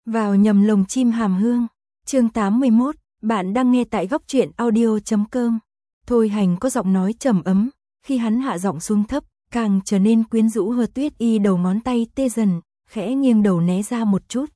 vào nhầm lồng chim hàm hương. Chương 81, bạn đang nghe tại góc truyện audio.com. Thôi Hành có giọng nói trầm ấm, khi hắn hạ giọng xuống thấp, càng trở nên quyến rũ hơn. Tuyết Y đầu ngón tay tê dần, khẽ nghiêng đầu né ra một chút,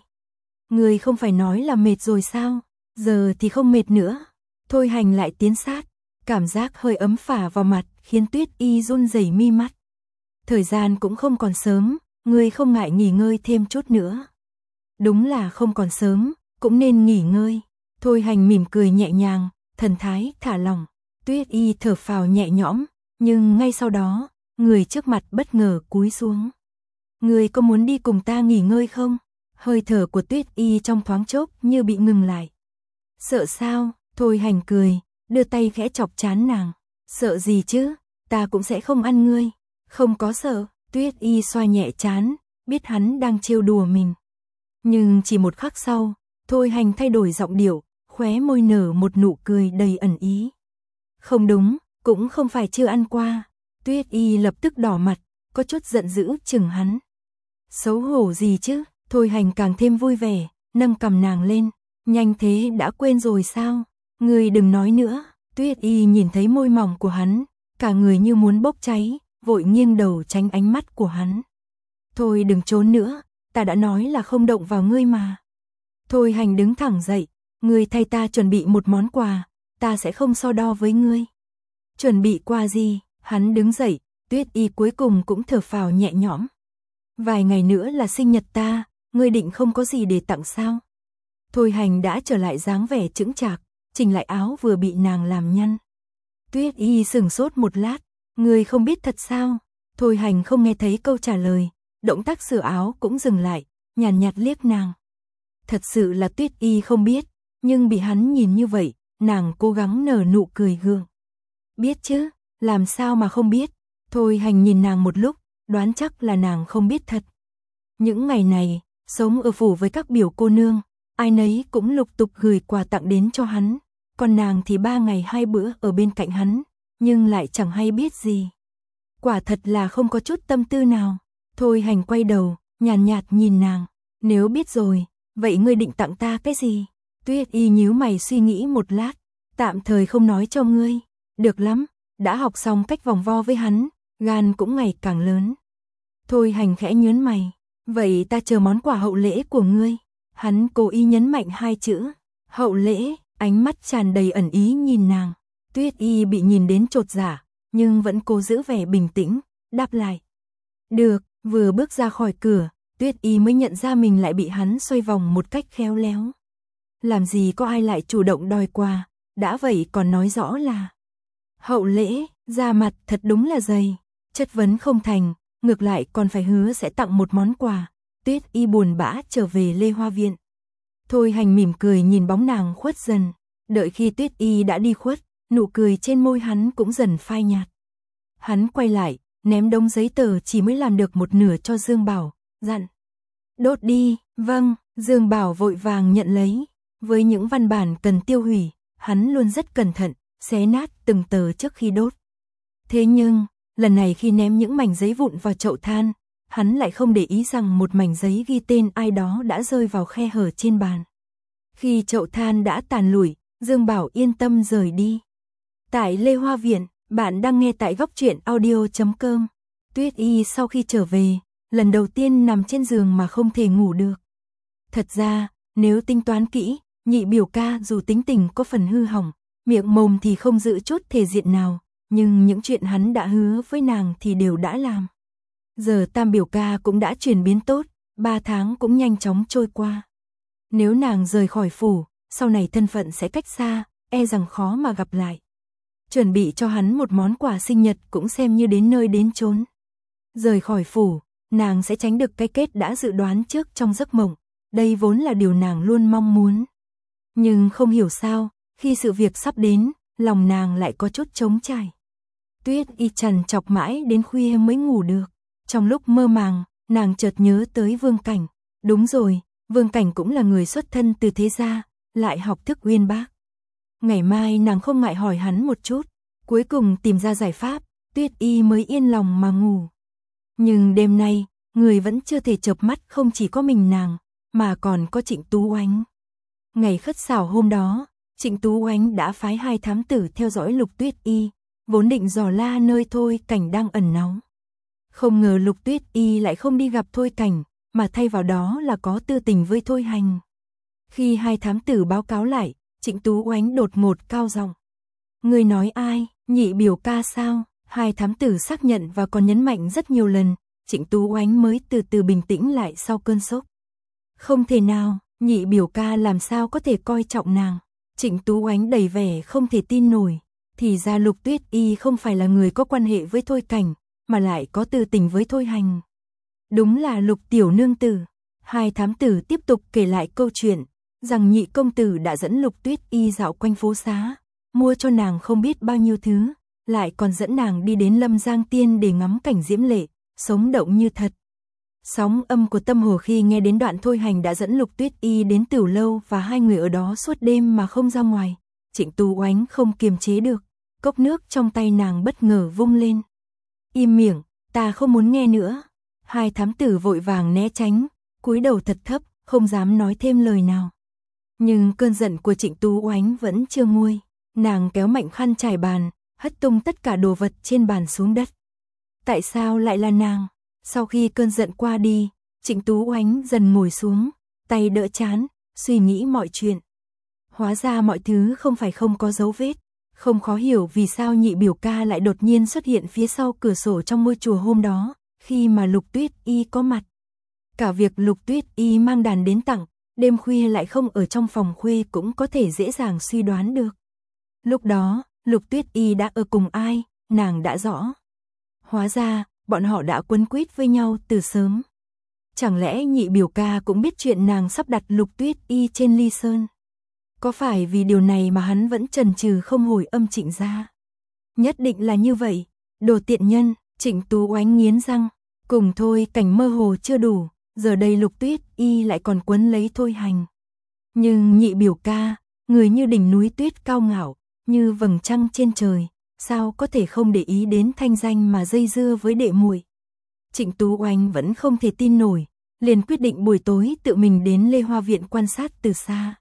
ngươi không phải nói là mệt rồi sao, giờ thì không mệt nữa. Thôi Hành lại tiến sát, cảm giác hơi ấm phả vào mặt, khiến Tuyết Y run rẩy mi mắt. Thời gian cũng không còn sớm, ngươi không ngại nghỉ ngơi thêm chút nữa. Đúng là không còn sớm, cũng nên nghỉ ngơi. Thôi Hành mỉm cười nhẹ nhàng, thần thái thả lỏng. Tuyết Y thở phào nhẹ nhõm, nhưng ngay sau đó, người trước mặt bất ngờ cúi xuống. Ngươi có muốn đi cùng ta nghỉ ngơi không? Hơi thở của Tuyết Y trong thoáng chốc như bị ngừng lại. Sợ sao? Thôi Hành cười, đưa tay khẽ chọc trán nàng. Sợ gì chứ, ta cũng sẽ không ăn ngươi. Không có sợ. Tuyết Y xoa nhẹ trán, biết hắn đang trêu đùa mình. Nhưng chỉ một khắc sau, Thôi Hành thay đổi giọng điệu, khóe môi nở một nụ cười đầy ẩn ý. Không đúng, cũng không phải chưa ăn qua. Tuyết Y lập tức đỏ mặt, có chút giận dữ chừng hắn. Xấu hổ gì chứ? Thôi Hành càng thêm vui vẻ, nâng cầm nàng lên. Nhanh thế đã quên rồi sao? Ngươi đừng nói nữa. Tuyết Y nhìn thấy môi mỏng của hắn, cả người như muốn bốc cháy, vội nghiêng đầu tránh ánh mắt của hắn. Thôi đừng trốn nữa, ta đã nói là không động vào ngươi mà. Thôi Hành đứng thẳng dậy, ngươi thay ta chuẩn bị một món quà, ta sẽ không so đo với ngươi. Chuẩn bị quà gì? Hắn đứng dậy, Tuyết Y cuối cùng cũng thở phào nhẹ nhõm. Vài ngày nữa là sinh nhật ta, ngươi định không có gì để tặng sao? Thôi Hành đã trở lại dáng vẻ chững chạc, chỉnh lại áo vừa bị nàng làm nhăn. Tuyết Y sửng sốt một lát, ngươi không biết thật sao? Thôi Hành không nghe thấy câu trả lời, động tác sửa áo cũng dừng lại, nhàn nhạt liếc nàng. Thật sự là Tuyết Y không biết, nhưng bị hắn nhìn như vậy, nàng cố gắng nở nụ cười gượng. Biết chứ, làm sao mà không biết? Thôi Hành nhìn nàng một lúc, đoán chắc là nàng không biết thật. Những ngày này, sống ở phủ với các biểu cô nương, ai nấy cũng lục tục gửi quà tặng đến cho hắn, còn nàng thì 3 ngày 2 bữa ở bên cạnh hắn, nhưng lại chẳng hay biết gì. Quả thật là không có chút tâm tư nào. Thôi Hành quay đầu, nhàn nhạt nhìn nàng, nếu biết rồi, vậy ngươi định tặng ta cái gì? Tuyết Y nhíu mày suy nghĩ một lát, tạm thời không nói cho ngươi. Được lắm, đã học xong cách vòng vo với hắn, gan cũng ngày càng lớn. Thôi Hành khẽ nhướng mày, vậy ta chờ món quà hậu lễ của ngươi. Hắn cố ý nhấn mạnh 2 chữ, hậu lễ, ánh mắt tràn đầy ẩn ý nhìn nàng. Tuyết Y bị nhìn đến chột dạ, nhưng vẫn cố giữ vẻ bình tĩnh, đáp lại. Được, vừa bước ra khỏi cửa, Tuyết Y mới nhận ra mình lại bị hắn xoay vòng một cách khéo léo. Làm gì có ai lại chủ động đòi quà, đã vậy còn nói rõ là hậu lễ, da mặt thật đúng là dày, chất vấn không thành, ngược lại còn phải hứa sẽ tặng một món quà. Tuyết Y buồn bã trở về Lê Hoa Viện. Thôi Hành mỉm cười nhìn bóng nàng khuất dần, đợi khi Tuyết Y đã đi khuất, nụ cười trên môi hắn cũng dần phai nhạt. Hắn quay lại, ném đống giấy tờ chỉ mới làm được một nửa cho Dương Bảo, dặn. Đốt đi, vâng, Dương Bảo vội vàng nhận lấy. Với những văn bản cần tiêu hủy, hắn luôn rất cẩn thận, xé nát từng tờ trước khi đốt. Thế nhưng, lần này khi ném những mảnh giấy vụn vào chậu than, hắn lại không để ý rằng một mảnh giấy ghi tên ai đó đã rơi vào khe hở trên bàn. Khi chậu than đã tàn lụi, Dương Bảo yên tâm rời đi. Tại Lê Hoa Viện, bạn đang nghe tại góc truyện audio.com. Tuyết Y sau khi trở về, lần đầu tiên nằm trên giường mà không thể ngủ được. Thật ra, nếu tính toán kỹ, nhị biểu ca dù tính tình có phần hư hỏng, miệng mồm thì không giữ chút thể diện nào, nhưng những chuyện hắn đã hứa với nàng thì đều đã làm. Giờ tam biểu ca cũng đã chuyển biến tốt, 3 tháng cũng nhanh chóng trôi qua. Nếu nàng rời khỏi phủ, sau này thân phận sẽ cách xa, e rằng khó mà gặp lại. Chuẩn bị cho hắn một món quà sinh nhật cũng xem như đến nơi đến chốn. Rời khỏi phủ, nàng sẽ tránh được cái kết đã dự đoán trước trong giấc mộng, đây vốn là điều nàng luôn mong muốn. Nhưng không hiểu sao, khi sự việc sắp đến, lòng nàng lại có chút trống trải. Tuyết Y trằn trọc mãi đến khuya mới ngủ được. Trong lúc mơ màng, nàng chợt nhớ tới Vương Cảnh. Đúng rồi, Vương Cảnh cũng là người xuất thân từ thế gia, lại học thức uyên bác. Ngày mai nàng không ngại hỏi hắn một chút, cuối cùng tìm ra giải pháp, Tuyết Y mới yên lòng mà ngủ. Nhưng đêm nay, người vẫn chưa thể chợp mắt không chỉ có mình nàng, mà còn có Trịnh Tú Oánh. Ngày khất xảo hôm đó, Trịnh Tú Oánh đã phái 2 thám tử theo dõi Lục Tuyết Y, vốn định dò la nơi Thôi Cảnh đang ẩn náu. Không ngờ Lục Tuyết Y lại không đi gặp Thôi Cảnh, mà thay vào đó là có tư tình với Thôi Hành. Khi 2 thám tử báo cáo lại, Trịnh Tú Oánh đột ngột cao giọng. Người nói ai, Nhị biểu ca sao? 2 thám tử xác nhận và còn nhấn mạnh rất nhiều lần, Trịnh Tú Oánh mới từ từ bình tĩnh lại sau cơn sốc. Không thể nào, Nhị biểu ca làm sao có thể coi trọng nàng. Trịnh Tú Oánh đầy vẻ không thể tin nổi, thì ra Lục Tuyết Y không phải là người có quan hệ với Thôi Cảnh, mà lại có tư tình với Thôi Hành. Đúng là Lục tiểu nương tử. 2 thám tử tiếp tục kể lại câu chuyện, rằng Nhị công tử đã dẫn Lục Tuyết Y dạo quanh phố xá, mua cho nàng không biết bao nhiêu thứ, lại còn dẫn nàng đi đến Lâm Giang Tiên để ngắm cảnh diễm lệ, sống động như thật. Sóng âm của tâm hồ khi nghe đến đoạn Thôi Hành đã dẫn Lục Tuyết Y đến Tửu Lâu và 2 người ở đó suốt đêm mà không ra ngoài. Trịnh Tú Oánh không kiềm chế được, cốc nước trong tay nàng bất ngờ vung lên. Im miệng, ta không muốn nghe nữa. 2 thám tử vội vàng né tránh, cúi đầu thật thấp, không dám nói thêm lời nào. Nhưng cơn giận của Trịnh Tú Oánh vẫn chưa nguôi, nàng kéo mạnh khăn trải bàn, hất tung tất cả đồ vật trên bàn xuống đất. Tại sao lại là nàng? Sau khi cơn giận qua đi, Trịnh Tú Oánh dần ngồi xuống, tay đỡ trán, suy nghĩ mọi chuyện. Hóa ra mọi thứ không phải không có dấu vết, không khó hiểu vì sao Nhị biểu ca lại đột nhiên xuất hiện phía sau cửa sổ trong ngôi chùa hôm đó, khi mà Lục Tuyết Y có mặt. Cả việc Lục Tuyết Y mang đàn đến tặng, đêm khuya lại không ở trong phòng khuê cũng có thể dễ dàng suy đoán được. Lúc đó, Lục Tuyết Y đã ở cùng ai, nàng đã rõ. Hóa ra, bọn họ đã quấn quýt với nhau từ sớm. Chẳng lẽ Nhị biểu ca cũng biết chuyện nàng sắp đặt Lục Tuyết Y trên ly sơn? Có phải vì điều này mà hắn vẫn chần chừ không hồi âm Trịnh gia? Nhất định là như vậy. Đồ tiện nhân, Trịnh Tú Oánh nghiến răng. Cùng Thôi Cảnh mơ hồ chưa đủ, giờ đây Lục Tuyết Y lại còn quấn lấy Thôi Hành. Nhưng Nhị biểu ca, người như đỉnh núi tuyết cao ngạo, như vầng trăng trên trời, sao có thể không để ý đến thanh danh mà dây dưa với đệ muội? Trịnh Tú Oánh vẫn không thể tin nổi, liền quyết định buổi tối tự mình đến Lê Hoa Viện quan sát từ xa.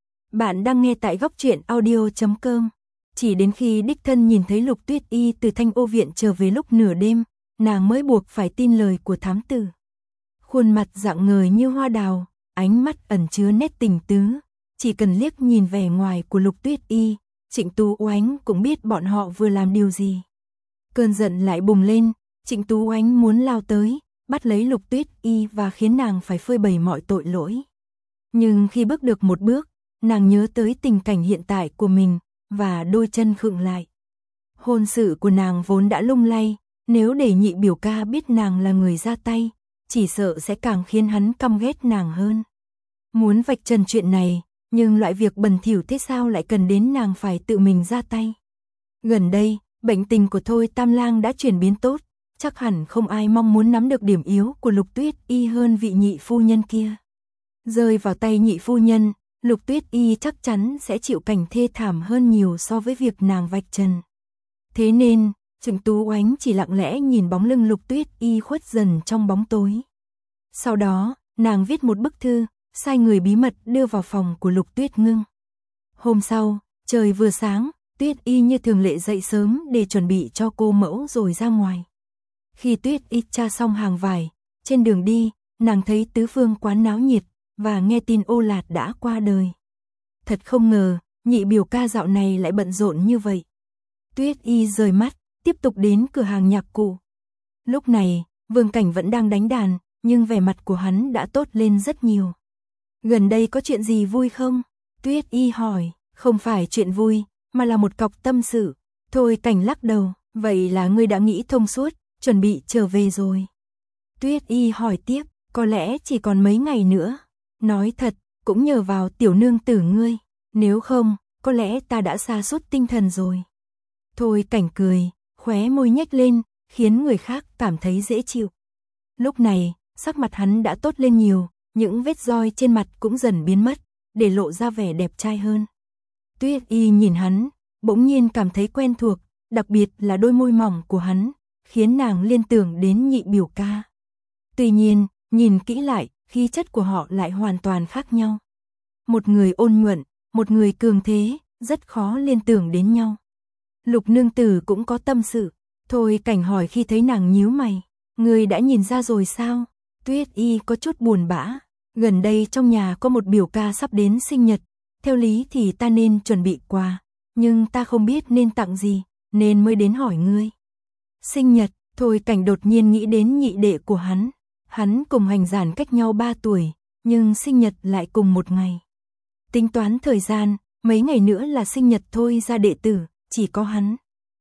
Bạn đang nghe tại góc truyện audio.com. Chỉ đến khi đích thân nhìn thấy Lục Tuyết Y từ Thanh Ô Viện trở về lúc nửa đêm, nàng mới buộc phải tin lời của thám tử. Khuôn mặt rạng ngời như hoa đào, ánh mắt ẩn chứa nét tình tứ, chỉ cần liếc nhìn vẻ ngoài của Lục Tuyết Y, Trịnh Tú Oánh cũng biết bọn họ vừa làm điều gì. Cơn giận lại bùng lên, Trịnh Tú Oánh muốn lao tới, bắt lấy Lục Tuyết Y và khiến nàng phải phơi bày mọi tội lỗi. Nhưng khi bước được một bước, nàng nhớ tới tình cảnh hiện tại của mình, và đôi chân khựng lại. Hôn sự của nàng vốn đã lung lay, nếu để Nhị biểu ca biết nàng là người ra tay, chỉ sợ sẽ càng khiến hắn căm ghét nàng hơn. Muốn vạch trần chuyện này, nhưng loại việc bẩn thỉu thế sao lại cần đến nàng phải tự mình ra tay. Gần đây, bệnh tình của Thôi Tam Lang đã chuyển biến tốt, chắc hẳn không ai mong muốn nắm được điểm yếu của Lục Tuyết Y hơn vị Nhị phu nhân kia. Rơi vào tay Nhị phu nhân, Lục Tuyết Y chắc chắn sẽ chịu cảnh thê thảm hơn nhiều so với việc nàng vạch trần. Thế nên, Trịnh Tú Oánh chỉ lặng lẽ nhìn bóng lưng Lục Tuyết Y khuất dần trong bóng tối. Sau đó, nàng viết một bức thư, sai người bí mật đưa vào phòng của Lục Tuyết Ngưng. Hôm sau, trời vừa sáng, Tuyết Y như thường lệ dậy sớm để chuẩn bị cho cô mẫu rồi ra ngoài. Khi Tuyết Y tra xong hàng vải, trên đường đi, nàng thấy tứ phương quán náo nhiệt, và nghe tin Ô Lạt đã qua đời. Thật không ngờ, Nhị biểu ca dạo này lại bận rộn như vậy. Tuyết Y rời mắt, tiếp tục đến cửa hàng nhạc cụ. Lúc này, Vương Cảnh vẫn đang đánh đàn, nhưng vẻ mặt của hắn đã tốt lên rất nhiều. Gần đây có chuyện gì vui không? Tuyết Y hỏi. Không phải chuyện vui, mà là một cọc tâm sự. Thôi Cảnh lắc đầu. Vậy là ngươi đã nghĩ thông suốt, chuẩn bị trở về rồi. Tuyết Y hỏi tiếp. Có lẽ chỉ còn mấy ngày nữa. Nói thật, cũng nhờ vào tiểu nương tử ngươi. Nếu không, có lẽ ta đã sa sút tinh thần rồi. Thôi Cảnh cười, khóe môi nhếch lên, khiến người khác cảm thấy dễ chịu. Lúc này, sắc mặt hắn đã tốt lên nhiều, những vết roi trên mặt cũng dần biến mất, để lộ ra vẻ đẹp trai hơn. Tuyết Y nhìn hắn, bỗng nhiên cảm thấy quen thuộc, đặc biệt là đôi môi mỏng của hắn, khiến nàng liên tưởng đến Nhị biểu ca. Tuy nhiên, nhìn kỹ lại, khí chất của họ lại hoàn toàn khác nhau. Một người ôn nhuận, một người cường thế, rất khó liên tưởng đến nhau. Lục nương tử cũng có tâm sự, Thôi Cảnh hỏi khi thấy nàng nhíu mày, người đã nhìn ra rồi sao? Tuyết Y có chút buồn bã, gần đây trong nhà có một biểu ca sắp đến sinh nhật, theo lý thì ta nên chuẩn bị quà, nhưng ta không biết nên tặng gì, nên mới đến hỏi ngươi. Sinh nhật, Thôi Cảnh đột nhiên nghĩ đến nhị đệ của hắn cùng Hành Giản cách nhau 3 tuổi, nhưng sinh nhật lại cùng một ngày. Tính toán thời gian, mấy ngày nữa là sinh nhật Thôi gia đệ tử, chỉ có hắn.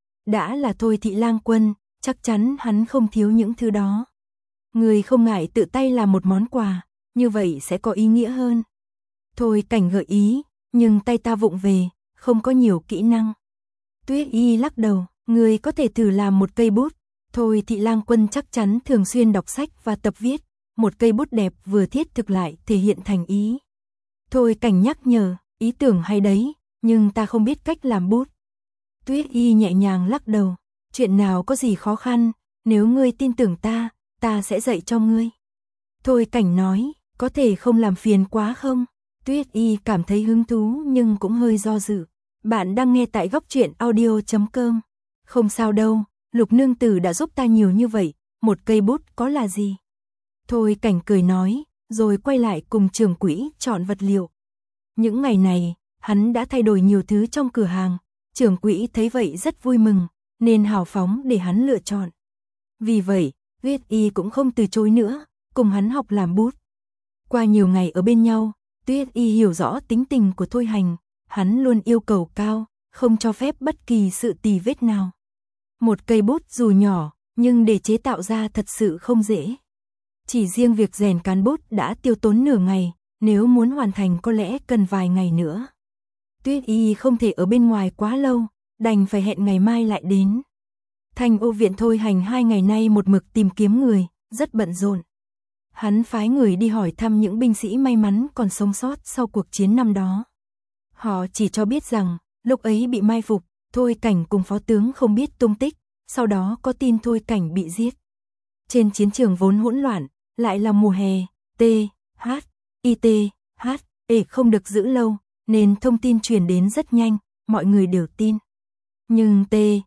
Đã là Thôi thị lang quân, chắc chắn hắn không thiếu những thứ đó. Người không ngại tự tay làm một món quà, như vậy sẽ có ý nghĩa hơn. Thôi Cảnh gợi ý, nhưng tay ta vụng về, không có nhiều kỹ năng. Tuyết Y lắc đầu, người có thể thử làm một cây bút. Thôi thị lang quân chắc chắn thường xuyên đọc sách và tập viết, một cây bút đẹp vừa thiết thực lại thể hiện thành ý. Thôi Cảnh nhắc nhở, ý tưởng hay đấy, nhưng ta không biết cách làm bút. Tuyết Y nhẹ nhàng lắc đầu, chuyện nào có gì khó khăn, nếu ngươi tin tưởng ta sẽ dạy cho ngươi. Thôi Cảnh nói, có thể không làm phiền quá không? Tuyết Y cảm thấy hứng thú nhưng cũng hơi do dự. Bạn đang nghe tại Góc Truyện Audio.com. Không sao đâu, Lục nương tử đã giúp ta nhiều như vậy, một cây bút có là gì? Thôi Cảnh cười nói, rồi quay lại cùng trưởng quỹ chọn vật liệu. Những ngày này, hắn đã thay đổi nhiều thứ trong cửa hàng, trưởng quỹ thấy vậy rất vui mừng, nên hào phóng để hắn lựa chọn. Vì vậy, Tuyết Y cũng không từ chối nữa, cùng hắn học làm bút. Qua nhiều ngày ở bên nhau, Tuyết Y hiểu rõ tính tình của Thôi Hành, hắn luôn yêu cầu cao, không cho phép bất kỳ sự tì vết nào. Một cây bút dù nhỏ, nhưng để chế tạo ra thật sự không dễ. Chỉ riêng việc rèn cán bút đã tiêu tốn nửa ngày, nếu muốn hoàn thành có lẽ cần vài ngày nữa. Tuyết Y không thể ở bên ngoài quá lâu, đành phải hẹn ngày mai lại đến. Thành Ô viện Thôi Hành 2 ngày nay một mực tìm kiếm người, rất bận rộn. Hắn phái người đi hỏi thăm những binh sĩ may mắn còn sống sót sau cuộc chiến năm đó. Họ chỉ cho biết rằng, lúc ấy bị mai phục, Thôi Cảnh cùng phó tướng không biết tung tích, sau đó có tin Thôi Cảnh bị giết. Trên chiến trường vốn hỗn loạn, lại là mùa hè, không được giữ lâu, nên thông tin truyền đến rất nhanh, mọi người đều tin. Nhưng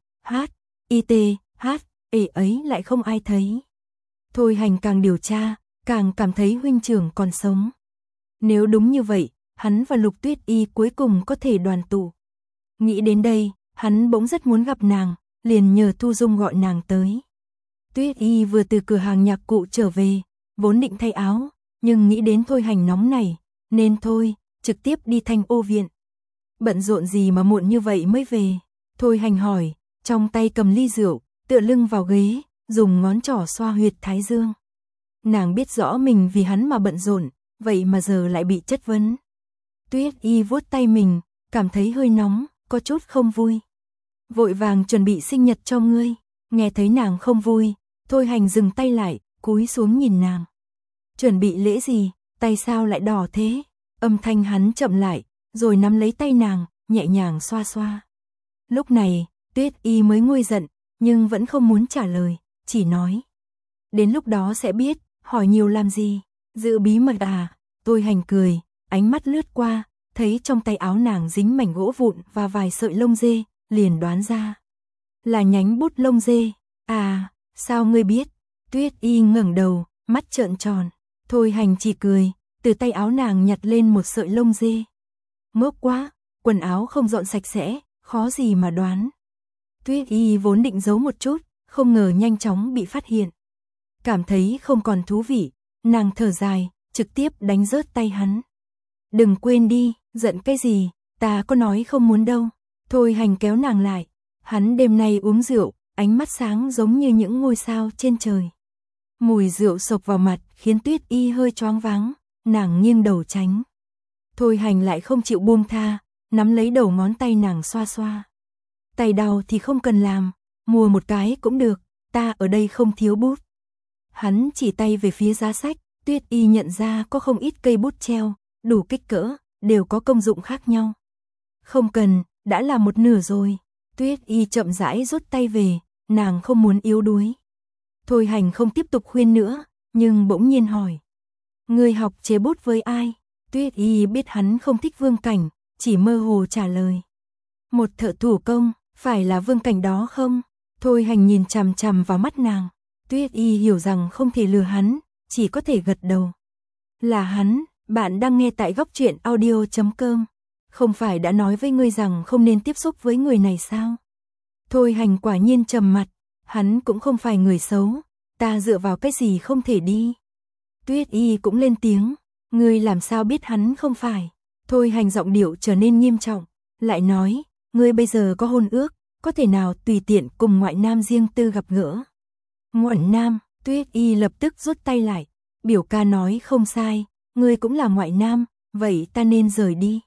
ấy lại không ai thấy. Thôi Hành càng điều tra, càng cảm thấy huynh trưởng còn sống. Nếu đúng như vậy, hắn và Lục Tuyết Y cuối cùng có thể đoàn tụ. Nghĩ đến đây, hắn bỗng rất muốn gặp nàng, liền nhờ Thu Dung gọi nàng tới. Tuyết Y vừa từ cửa hàng nhạc cụ trở về, vốn định thay áo, nhưng nghĩ đến Thôi Hành nóng này, nên thôi, trực tiếp đi Thanh Ô viện. Bận rộn gì mà muộn như vậy mới về? Thôi Hành hỏi, trong tay cầm ly rượu, tựa lưng vào ghế, dùng ngón trỏ xoa huyệt thái dương. Nàng biết rõ mình vì hắn mà bận rộn, vậy mà giờ lại bị chất vấn. Tuyết Y vuốt tay mình, cảm thấy hơi nóng, có chút không vui. Vội vàng chuẩn bị sinh nhật cho ngươi. Nghe thấy nàng không vui, Thôi Hành dừng tay lại, cúi xuống nhìn nàng. Chuẩn bị lễ gì, tay sao lại đỏ thế? Âm thanh hắn chậm lại, rồi nắm lấy tay nàng, nhẹ nhàng xoa xoa. Lúc này, Tuyết Y mới nguôi giận, nhưng vẫn không muốn trả lời, chỉ nói. Đến lúc đó sẽ biết, hỏi nhiều làm gì, giữ bí mật à? Thôi Hành cười, ánh mắt lướt qua, thấy trong tay áo nàng dính mảnh gỗ vụn và vài sợi lông dê, liền đoán ra. Là nhánh bút lông dê, à, sao ngươi biết? Tuyết Y ngẩng đầu, mắt trợn tròn. Thôi Hành chỉ cười, từ tay áo nàng nhặt lên một sợi lông dê. Ngốc quá, quần áo không dọn sạch sẽ, khó gì mà đoán. Tuyết Y vốn định giấu một chút, không ngờ nhanh chóng bị phát hiện. Cảm thấy không còn thú vị, nàng thở dài, trực tiếp đánh rớt tay hắn. Đừng quên đi, giận cái gì, ta có nói không muốn đâu. Thôi Hành kéo nàng lại, hắn đêm nay uống rượu, ánh mắt sáng giống như những ngôi sao trên trời. Mùi rượu sộc vào mặt khiến Tuyết Y hơi choáng váng, nàng nghiêng đầu tránh. Thôi Hành lại không chịu buông tha, nắm lấy đầu ngón tay nàng xoa xoa. Tay đau thì không cần làm, mua một cái cũng được, ta ở đây không thiếu bút. Hắn chỉ tay về phía giá sách, Tuyết Y nhận ra có không ít cây bút treo, đủ kích cỡ, đều có công dụng khác nhau. Không cần, đã là một nửa rồi. Tuyết Y chậm rãi rút tay về, nàng không muốn yếu đuối. Thôi Hành không tiếp tục khuyên nữa, nhưng bỗng nhiên hỏi. Ngươi học chế bút với ai? Tuyết Y biết hắn không thích Vương Cảnh, chỉ mơ hồ trả lời. Một thợ thủ công, phải là Vương Cảnh đó không? Thôi Hành nhìn chằm chằm vào mắt nàng. Tuyết Y hiểu rằng không thể lừa hắn, chỉ có thể gật đầu. Là hắn, bạn đang nghe tại góc truyện audio.com. Không phải đã nói với ngươi rằng không nên tiếp xúc với người này sao? Thôi Hành quả nhiên trầm mặt, hắn cũng không phải người xấu, ta dựa vào cái gì không thể đi. Tuyết Y cũng lên tiếng, ngươi làm sao biết hắn không phải? Thôi Hành giọng điệu trở nên nghiêm trọng, lại nói, ngươi bây giờ có hôn ước, có thể nào tùy tiện cùng ngoại nam riêng tư gặp gỡ? Ngoại nam, Tuyết Y lập tức rút tay lại, biểu ca nói không sai, ngươi cũng là ngoại nam, vậy ta nên rời đi.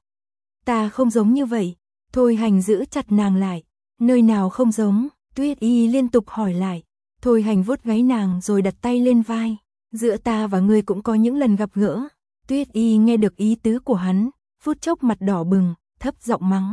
Ta không giống như vậy. Thôi Hành giữ chặt nàng lại, nơi nào không giống? Tuyết Y liên tục hỏi lại. Thôi Hành vuốt gáy nàng rồi đặt tay lên vai, giữa ta và ngươi cũng có những lần gặp gỡ. Tuyết Y nghe được ý tứ của hắn, phút chốc mặt đỏ bừng, thấp giọng mắng.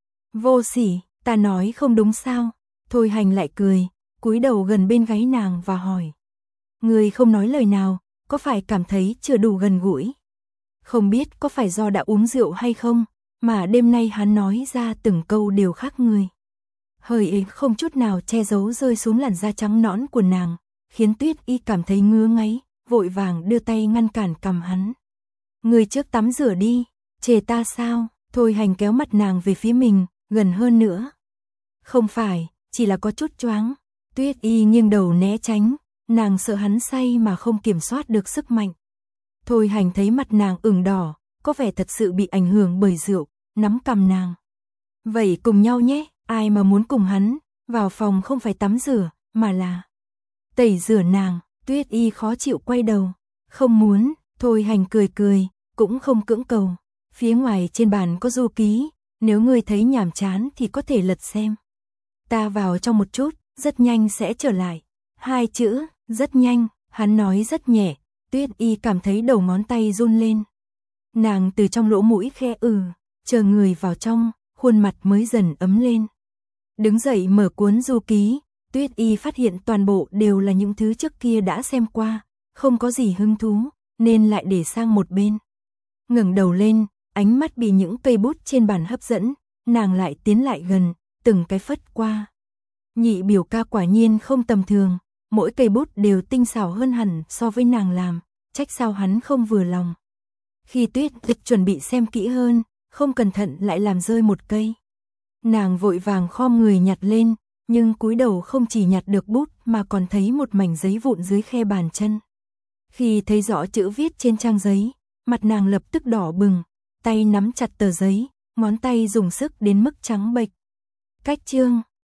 Vô sỉ, ta nói không đúng sao? Thôi Hành lại cười, cúi đầu gần bên gáy nàng và hỏi. Ngươi không nói lời nào, có phải cảm thấy chưa đủ gần gũi? Không biết có phải do đã uống rượu hay không, mà đêm nay hắn nói ra từng câu đều khác người. Hơi ế không chút nào che giấu rơi xuống làn da trắng nõn của nàng, khiến Tuyết Y cảm thấy ngứa ngáy, vội vàng đưa tay ngăn cản cằm hắn. Người trước tắm rửa đi, chê ta sao? Thôi Hành kéo mặt nàng về phía mình, gần hơn nữa. Không phải, chỉ là có chút choáng. Tuyết Y nghiêng đầu né tránh, nàng sợ hắn say mà không kiểm soát được sức mạnh. Thôi Hành thấy mặt nàng ửng đỏ, có vẻ thật sự bị ảnh hưởng bởi rượu, nắm cằm nàng. Vậy cùng nhau nhé, ai mà muốn cùng hắn, vào phòng không phải tắm rửa, mà là tẩy rửa nàng. Tuyết Y khó chịu quay đầu, không muốn. Thôi Hành cười cười, cũng không cưỡng cầu. Phía ngoài trên bàn có du ký, nếu ngươi thấy nhàm chán thì có thể lật xem. Ta vào trong một chút, rất nhanh sẽ trở lại. 2 chữ, rất nhanh, hắn nói rất nhẹ. Tuyết Y cảm thấy đầu ngón tay run lên. Nàng từ trong lỗ mũi khe chờ người vào trong, khuôn mặt mới dần ấm lên. Đứng dậy mở cuốn du ký, Tuyết Y phát hiện toàn bộ đều là những thứ trước kia đã xem qua, không có gì hứng thú, nên lại để sang một bên. Ngẩng đầu lên, ánh mắt bị những cây bút trên bàn hấp dẫn, nàng lại tiến lại gần, từng cái phất qua. Nhị biểu ca quả nhiên không tầm thường, mỗi cây bút đều tinh xảo hơn hẳn so với nàng làm, trách sao hắn không vừa lòng. Khi Tuyết Y chuẩn bị xem kỹ hơn, không cẩn thận lại làm rơi một cây. Nàng vội vàng khom người nhặt lên, nhưng cúi đầu không chỉ nhặt được bút mà còn thấy một mảnh giấy vụn dưới khe bàn chân. Khi thấy rõ chữ viết trên trang giấy, mặt nàng lập tức đỏ bừng, tay nắm chặt tờ giấy, ngón tay dùng sức đến mức trắng bệch. Cách chương